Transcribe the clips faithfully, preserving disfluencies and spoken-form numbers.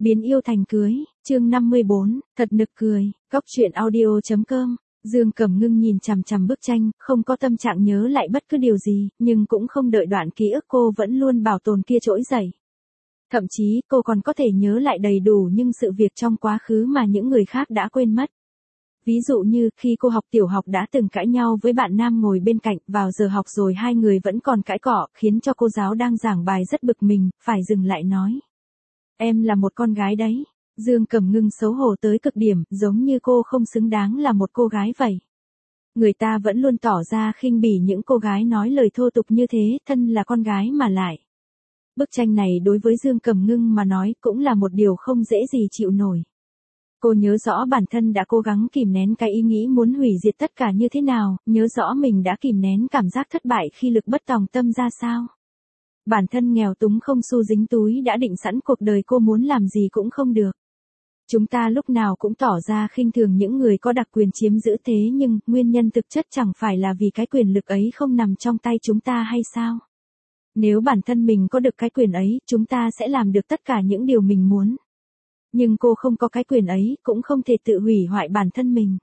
Biến yêu thành cưới, chương năm mươi bốn, thật nực cười, góc truyện audio chấm com. Dương Cẩm Ngưng nhìn chằm chằm bức tranh, không có tâm trạng nhớ lại bất cứ điều gì, nhưng cũng không đợi đoạn ký ức cô vẫn luôn bảo tồn kia trỗi dậy. Thậm chí, cô còn có thể nhớ lại đầy đủ những sự việc trong quá khứ mà những người khác đã quên mất. Ví dụ như, khi cô học tiểu học đã từng cãi nhau với bạn nam ngồi bên cạnh, vào giờ học rồi hai người vẫn còn cãi cọ, khiến cho cô giáo đang giảng bài rất bực mình, phải dừng lại nói. Em là một con gái đấy. Dương Cẩm Ngưng xấu hổ tới cực điểm, giống như cô không xứng đáng là một cô gái vậy. Người ta vẫn luôn tỏ ra khinh bỉ những cô gái nói lời thô tục như thế, thân là con gái mà lại. Bức tranh này đối với Dương Cẩm Ngưng mà nói cũng là một điều không dễ gì chịu nổi. Cô nhớ rõ bản thân đã cố gắng kìm nén cái ý nghĩ muốn hủy diệt tất cả như thế nào, nhớ rõ mình đã kìm nén cảm giác thất bại khi lực bất tòng tâm ra sao. Bản thân nghèo túng không xu dính túi đã định sẵn cuộc đời cô muốn làm gì cũng không được. Chúng ta lúc nào cũng tỏ ra khinh thường những người có đặc quyền chiếm giữ thế nhưng, nguyên nhân thực chất chẳng phải là vì cái quyền lực ấy không nằm trong tay chúng ta hay sao? Nếu bản thân mình có được cái quyền ấy, chúng ta sẽ làm được tất cả những điều mình muốn. Nhưng cô không có cái quyền ấy, cũng không thể tự hủy hoại bản thân mình.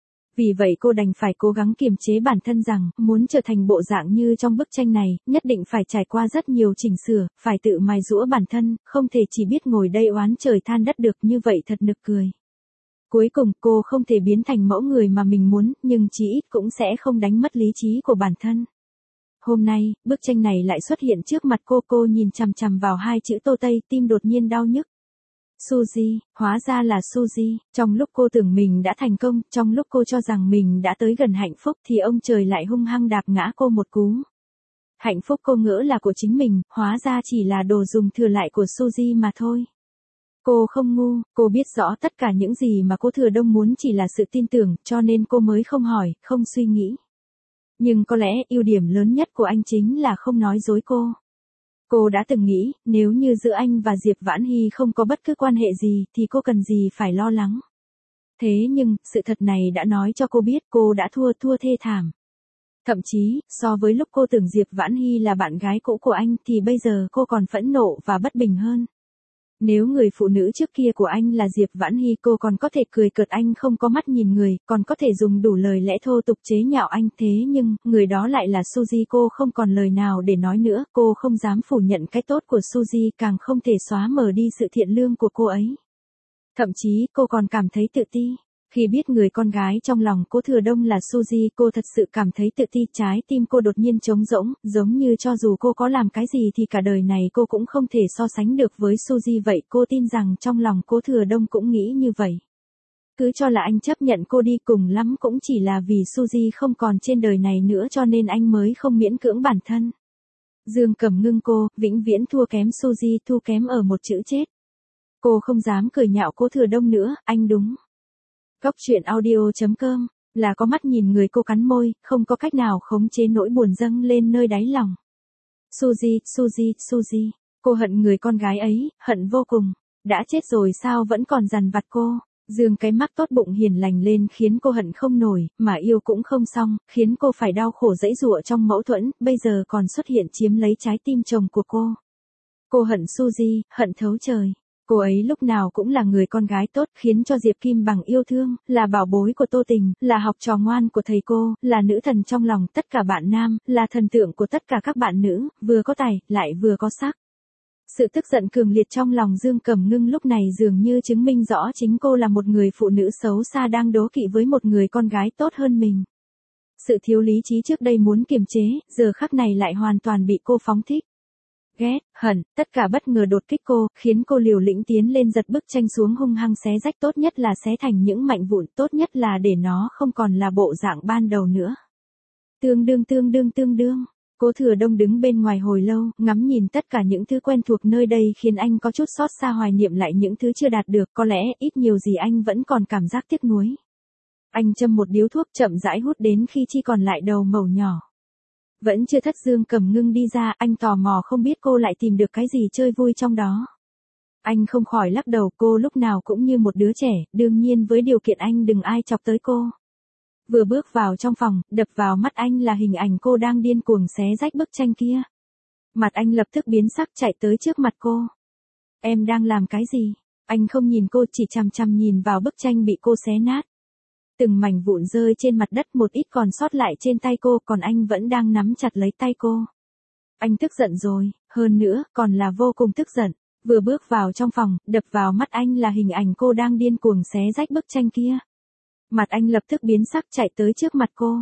Vì vậy cô đành phải cố gắng kiềm chế bản thân rằng, muốn trở thành bộ dạng như trong bức tranh này, nhất định phải trải qua rất nhiều chỉnh sửa, phải tự mài giũa bản thân, không thể chỉ biết ngồi đây oán trời than đất được, như vậy thật nực cười. Cuối cùng cô không thể biến thành mẫu người mà mình muốn, nhưng chí ít cũng sẽ không đánh mất lý trí của bản thân. Hôm nay, bức tranh này lại xuất hiện trước mặt cô, cô nhìn chằm chằm vào hai chữ Tô Tây, tim đột nhiên đau nhức. Suzy, hóa ra là Suzy, trong lúc cô tưởng mình đã thành công, trong lúc cô cho rằng mình đã tới gần hạnh phúc thì ông trời lại hung hăng đạp ngã cô một cú. Hạnh phúc cô ngỡ là của chính mình, hóa ra chỉ là đồ dùng thừa lại của Suzy mà thôi. Cô không ngu, cô biết rõ tất cả những gì mà cô Thừa Đông muốn chỉ là sự tin tưởng, cho nên cô mới không hỏi, không suy nghĩ. Nhưng có lẽ ưu điểm lớn nhất của anh chính là không nói dối cô. Cô đã từng nghĩ, nếu như giữa anh và Diệp Vãn Hy không có bất cứ quan hệ gì, thì cô cần gì phải lo lắng. Thế nhưng, sự thật này đã nói cho cô biết cô đã thua thua thê thảm. Thậm chí, so với lúc cô tưởng Diệp Vãn Hy là bạn gái cũ của anh thì bây giờ cô còn phẫn nộ và bất bình hơn. Nếu người phụ nữ trước kia của anh là Diệp Vãn Hy cô còn có thể cười cợt anh không có mắt nhìn người, còn có thể dùng đủ lời lẽ thô tục chế nhạo anh, thế nhưng, người đó lại là Suzy, cô không còn lời nào để nói nữa, cô không dám phủ nhận cái tốt của Suzy, càng không thể xóa mờ đi sự thiện lương của cô ấy. Thậm chí cô còn cảm thấy tự ti. Khi biết người con gái trong lòng cô Thừa Đông là Suzy, cô thật sự cảm thấy tự ti, trái tim cô đột nhiên trống rỗng, giống như cho dù cô có làm cái gì thì cả đời này cô cũng không thể so sánh được với Suzy vậy, cô tin rằng trong lòng cô Thừa Đông cũng nghĩ như vậy. Cứ cho là anh chấp nhận cô đi, cùng lắm cũng chỉ là vì Suzy không còn trên đời này nữa cho nên anh mới không miễn cưỡng bản thân. Dương Cẩm Ngưng cô, vĩnh viễn thua kém Suzy, thua kém ở một chữ chết. Cô không dám cười nhạo cô Thừa Đông nữa, anh đúng. Góc truyện audio chấm com, là có mắt nhìn người, cô cắn môi, không có cách nào khống chế nỗi buồn dâng lên nơi đáy lòng. Suzy, Suzy, Suzy, cô hận người con gái ấy, hận vô cùng. Đã chết rồi sao vẫn còn dằn vặt cô. Dương cái mắt tốt bụng hiền lành lên khiến cô hận không nổi, mà yêu cũng không xong, khiến cô phải đau khổ dẫy dụa trong mâu thuẫn, bây giờ còn xuất hiện chiếm lấy trái tim chồng của cô. Cô hận Suzy, hận thấu trời. Cô ấy lúc nào cũng là người con gái tốt, khiến cho Diệp Kim Bằng yêu thương, là bảo bối của Tô Tình, là học trò ngoan của thầy cô, là nữ thần trong lòng tất cả bạn nam, là thần tượng của tất cả các bạn nữ, vừa có tài, lại vừa có sắc. Sự tức giận cường liệt trong lòng Dương Cẩm Ngưng lúc này dường như chứng minh rõ chính cô là một người phụ nữ xấu xa đang đố kỵ với một người con gái tốt hơn mình. Sự thiếu lý trí trước đây muốn kiềm chế, giờ khắc này lại hoàn toàn bị cô phóng thích. Ghét, hận, tất cả bất ngờ đột kích cô, khiến cô liều lĩnh tiến lên giật bức tranh xuống hung hăng xé rách, tốt nhất là xé thành những mảnh vụn, tốt nhất là để nó không còn là bộ dạng ban đầu nữa. Tương đương tương đương tương đương, cô Thừa Đông đứng bên ngoài hồi lâu, ngắm nhìn tất cả những thứ quen thuộc nơi đây khiến anh có chút xót xa, hoài niệm lại những thứ chưa đạt được, có lẽ ít nhiều gì anh vẫn còn cảm giác tiếc nuối. Anh châm một điếu thuốc chậm rãi hút đến khi chỉ còn lại đầu mẩu nhỏ. Vẫn chưa thất, Dương Cẩm Ngưng đi ra, anh tò mò không biết cô lại tìm được cái gì chơi vui trong đó. Anh không khỏi lắc đầu, cô lúc nào cũng như một đứa trẻ, đương nhiên với điều kiện anh đừng ai chọc tới cô. Vừa bước vào trong phòng, đập vào mắt anh là hình ảnh cô đang điên cuồng xé rách bức tranh kia. Mặt anh lập tức biến sắc, chạy tới trước mặt cô. Em đang làm cái gì? Anh không nhìn cô, chỉ chằm chằm nhìn vào bức tranh bị cô xé nát. Từng mảnh vụn rơi trên mặt đất, một ít còn sót lại trên tay cô, còn anh vẫn đang nắm chặt lấy tay cô. Anh tức giận rồi, hơn nữa, còn là vô cùng tức giận. Vừa bước vào trong phòng, đập vào mắt anh là hình ảnh cô đang điên cuồng xé rách bức tranh kia. Mặt anh lập tức biến sắc, chạy tới trước mặt cô.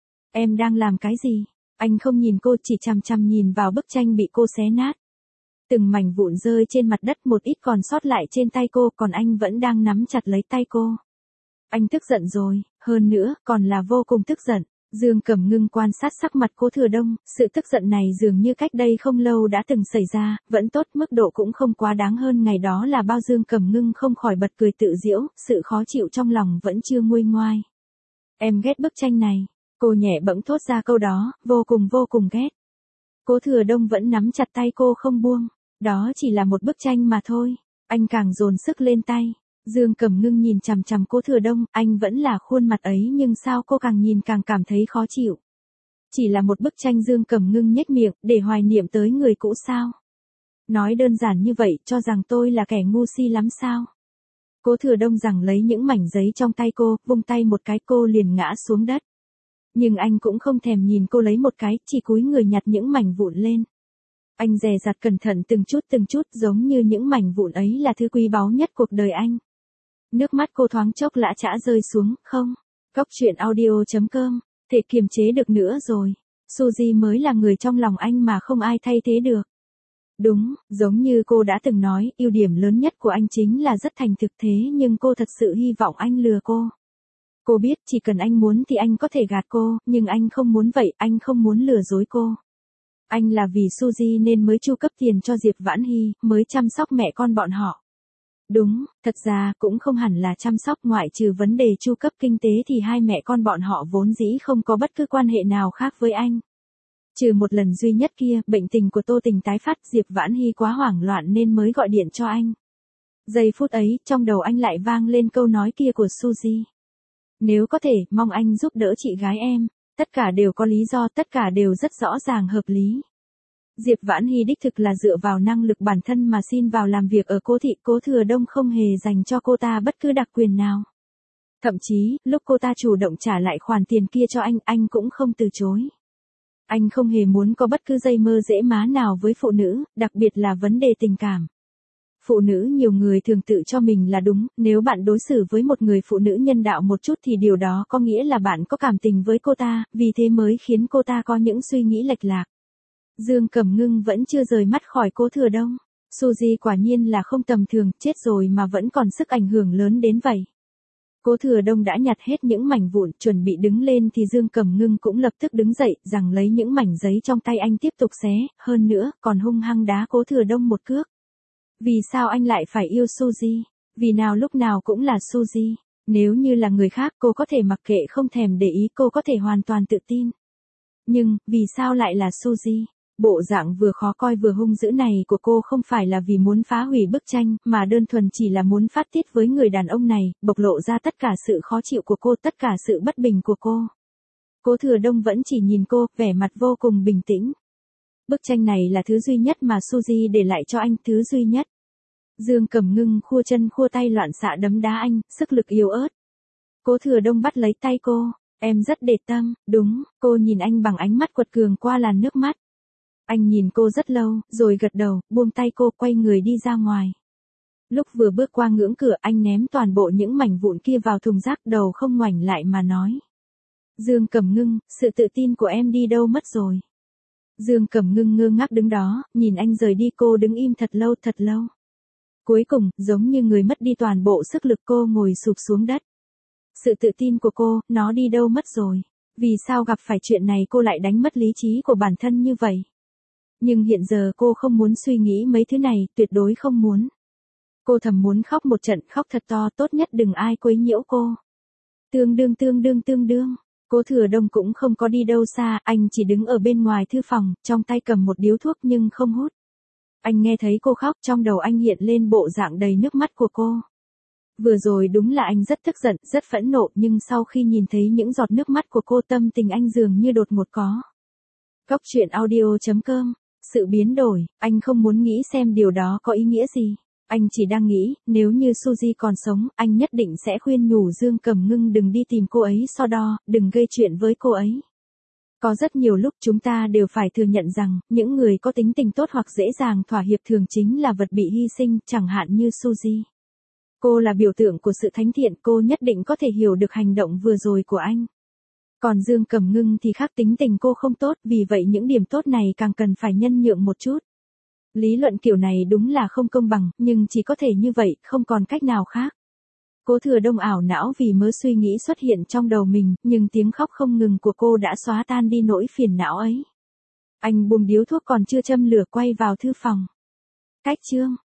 Em đang làm cái gì? Anh không nhìn cô, chỉ chằm chằm nhìn vào bức tranh bị cô xé nát. Từng mảnh vụn rơi trên mặt đất, một ít còn sót lại trên tay cô, còn anh vẫn đang nắm chặt lấy tay cô. Anh tức giận rồi, hơn nữa, còn là vô cùng tức giận. Dương Cẩm Ngưng quan sát sắc mặt Cố Thừa Đông, sự tức giận này dường như cách đây không lâu đã từng xảy ra, vẫn tốt, mức độ cũng không quá đáng hơn ngày đó là bao. Dương Cẩm Ngưng không khỏi bật cười tự giễu, sự khó chịu trong lòng vẫn chưa nguôi ngoai. Em ghét bức tranh này. Cô nhẹ bẫng thốt ra câu đó, vô cùng vô cùng ghét. Cố Thừa Đông vẫn nắm chặt tay cô không buông. Đó chỉ là một bức tranh mà thôi. Anh càng dồn sức lên tay. Dương Cẩm Ngưng nhìn chằm chằm Cố Thừa Đông, anh vẫn là khuôn mặt ấy nhưng sao cô càng nhìn càng cảm thấy khó chịu. Chỉ là một bức tranh. Dương Cẩm Ngưng nhếch miệng, để hoài niệm tới người cũ sao? Nói đơn giản như vậy, cho rằng tôi là kẻ ngu si lắm sao? Cố Thừa Đông giằng lấy những mảnh giấy trong tay cô, vung tay một cái cô liền ngã xuống đất. Nhưng anh cũng không thèm nhìn cô lấy một cái, chỉ cúi người nhặt những mảnh vụn lên. Anh dè dặt cẩn thận từng chút từng chút, giống như những mảnh vụn ấy là thứ quý báu nhất cuộc đời anh. Nước mắt cô thoáng chốc lã chã rơi xuống, không. Cóc truyện audio chấm com, thể kiềm chế được nữa rồi. Suzy mới là người trong lòng anh mà không ai thay thế được. Đúng, giống như cô đã từng nói, ưu điểm lớn nhất của anh chính là rất thành thực, thế nhưng cô thật sự hy vọng anh lừa cô. Cô biết chỉ cần anh muốn thì anh có thể gạt cô, nhưng anh không muốn vậy, anh không muốn lừa dối cô. Anh là vì Suzy nên mới chu cấp tiền cho Diệp Vãn Hy, mới chăm sóc mẹ con bọn họ. Đúng, thật ra cũng không hẳn là chăm sóc, ngoại trừ vấn đề chu cấp kinh tế thì hai mẹ con bọn họ vốn dĩ không có bất cứ quan hệ nào khác với anh. Trừ một lần duy nhất kia, bệnh tình của Tô Tình tái phát, Diệp Vãn Hy quá hoảng loạn nên mới gọi điện cho anh. Giây phút ấy, trong đầu anh lại vang lên câu nói kia của Suzy. Nếu có thể, mong anh giúp đỡ chị gái em. Tất cả đều có lý do, tất cả đều rất rõ ràng hợp lý. Diệp Vãn Hy đích thực là dựa vào năng lực bản thân mà xin vào làm việc ở Cố thị. Cố Thừa Đông không hề dành cho cô ta bất cứ đặc quyền nào. Thậm chí, lúc cô ta chủ động trả lại khoản tiền kia cho anh, anh cũng không từ chối. Anh không hề muốn có bất cứ dây mơ dễ má nào với phụ nữ, đặc biệt là vấn đề tình cảm. Phụ nữ nhiều người thường tự cho mình là đúng, nếu bạn đối xử với một người phụ nữ nhân đạo một chút thì điều đó có nghĩa là bạn có cảm tình với cô ta, vì thế mới khiến cô ta có những suy nghĩ lệch lạc. Dương Cẩm Ngưng vẫn chưa rời mắt khỏi Cố Thừa Đông. Suzy quả nhiên là không tầm thường, chết rồi mà vẫn còn sức ảnh hưởng lớn đến vậy. Cố Thừa Đông đã nhặt hết những mảnh vụn, chuẩn bị đứng lên thì Dương Cẩm Ngưng cũng lập tức đứng dậy, giằng lấy những mảnh giấy trong tay anh tiếp tục xé, hơn nữa, còn hung hăng đá Cố Thừa Đông một cước. Vì sao anh lại phải yêu Suzy? Vì nào lúc nào cũng là Suzy. Nếu như là người khác cô có thể mặc kệ không thèm để ý, cô có thể hoàn toàn tự tin. Nhưng, vì sao lại là Suzy? Bộ dạng vừa khó coi vừa hung dữ này của cô không phải là vì muốn phá hủy bức tranh, mà đơn thuần chỉ là muốn phát tiết với người đàn ông này, bộc lộ ra tất cả sự khó chịu của cô, tất cả sự bất bình của cô. Cố Thừa Đông vẫn chỉ nhìn cô, vẻ mặt vô cùng bình tĩnh. Bức tranh này là thứ duy nhất mà Suzy để lại cho anh, thứ duy nhất. Dương Cẩm Ngưng khua chân khua tay loạn xạ đấm đá anh, sức lực yếu ớt. Cố Thừa Đông bắt lấy tay cô, em rất để tâm, đúng, cô nhìn anh bằng ánh mắt quật cường qua làn nước mắt. Anh nhìn cô rất lâu, rồi gật đầu, buông tay cô, quay người đi ra ngoài. Lúc vừa bước qua ngưỡng cửa, anh ném toàn bộ những mảnh vụn kia vào thùng rác, đầu không ngoảnh lại mà nói. Dương Cẩm Ngưng, sự tự tin của em đi đâu mất rồi? Dương Cẩm Ngưng ngơ ngác đứng đó, nhìn anh rời đi, cô đứng im thật lâu thật lâu. Cuối cùng, giống như người mất đi toàn bộ sức lực, cô ngồi sụp xuống đất. Sự tự tin của cô, nó đi đâu mất rồi? Vì sao gặp phải chuyện này cô lại đánh mất lý trí của bản thân như vậy? Nhưng hiện giờ cô không muốn suy nghĩ mấy thứ này, tuyệt đối không muốn. Cô thầm muốn khóc một trận, khóc thật to, tốt nhất đừng ai quấy nhiễu cô. Tương đương tương đương tương đương. Cố Thừa Đông cũng không có đi đâu xa, anh chỉ đứng ở bên ngoài thư phòng, trong tay cầm một điếu thuốc nhưng không hút. Anh nghe thấy cô khóc, trong đầu anh hiện lên bộ dạng đầy nước mắt của cô. Vừa rồi đúng là anh rất tức giận, rất phẫn nộ, nhưng sau khi nhìn thấy những giọt nước mắt của cô, tâm tình anh dường như đột ngột có. Cóc truyện audio chấm com, sự biến đổi, anh không muốn nghĩ xem điều đó có ý nghĩa gì. Anh chỉ đang nghĩ, nếu như Suzy còn sống, anh nhất định sẽ khuyên nhủ Dương Cẩm Ngưng đừng đi tìm cô ấy so đo, đừng gây chuyện với cô ấy. Có rất nhiều lúc chúng ta đều phải thừa nhận rằng, những người có tính tình tốt hoặc dễ dàng thỏa hiệp thường chính là vật bị hy sinh, chẳng hạn như Suzy. Cô là biểu tượng của sự thánh thiện, cô nhất định có thể hiểu được hành động vừa rồi của anh. Còn Dương Cẩm Ngưng thì khác, tính tình cô không tốt, vì vậy những điểm tốt này càng cần phải nhân nhượng một chút. Lý luận kiểu này đúng là không công bằng, nhưng chỉ có thể như vậy, không còn cách nào khác. Cố Thừa Đông ảo não vì mớ suy nghĩ xuất hiện trong đầu mình, nhưng tiếng khóc không ngừng của cô đã xóa tan đi nỗi phiền não ấy. Anh buông điếu thuốc còn chưa châm lửa quay vào thư phòng. Cách chương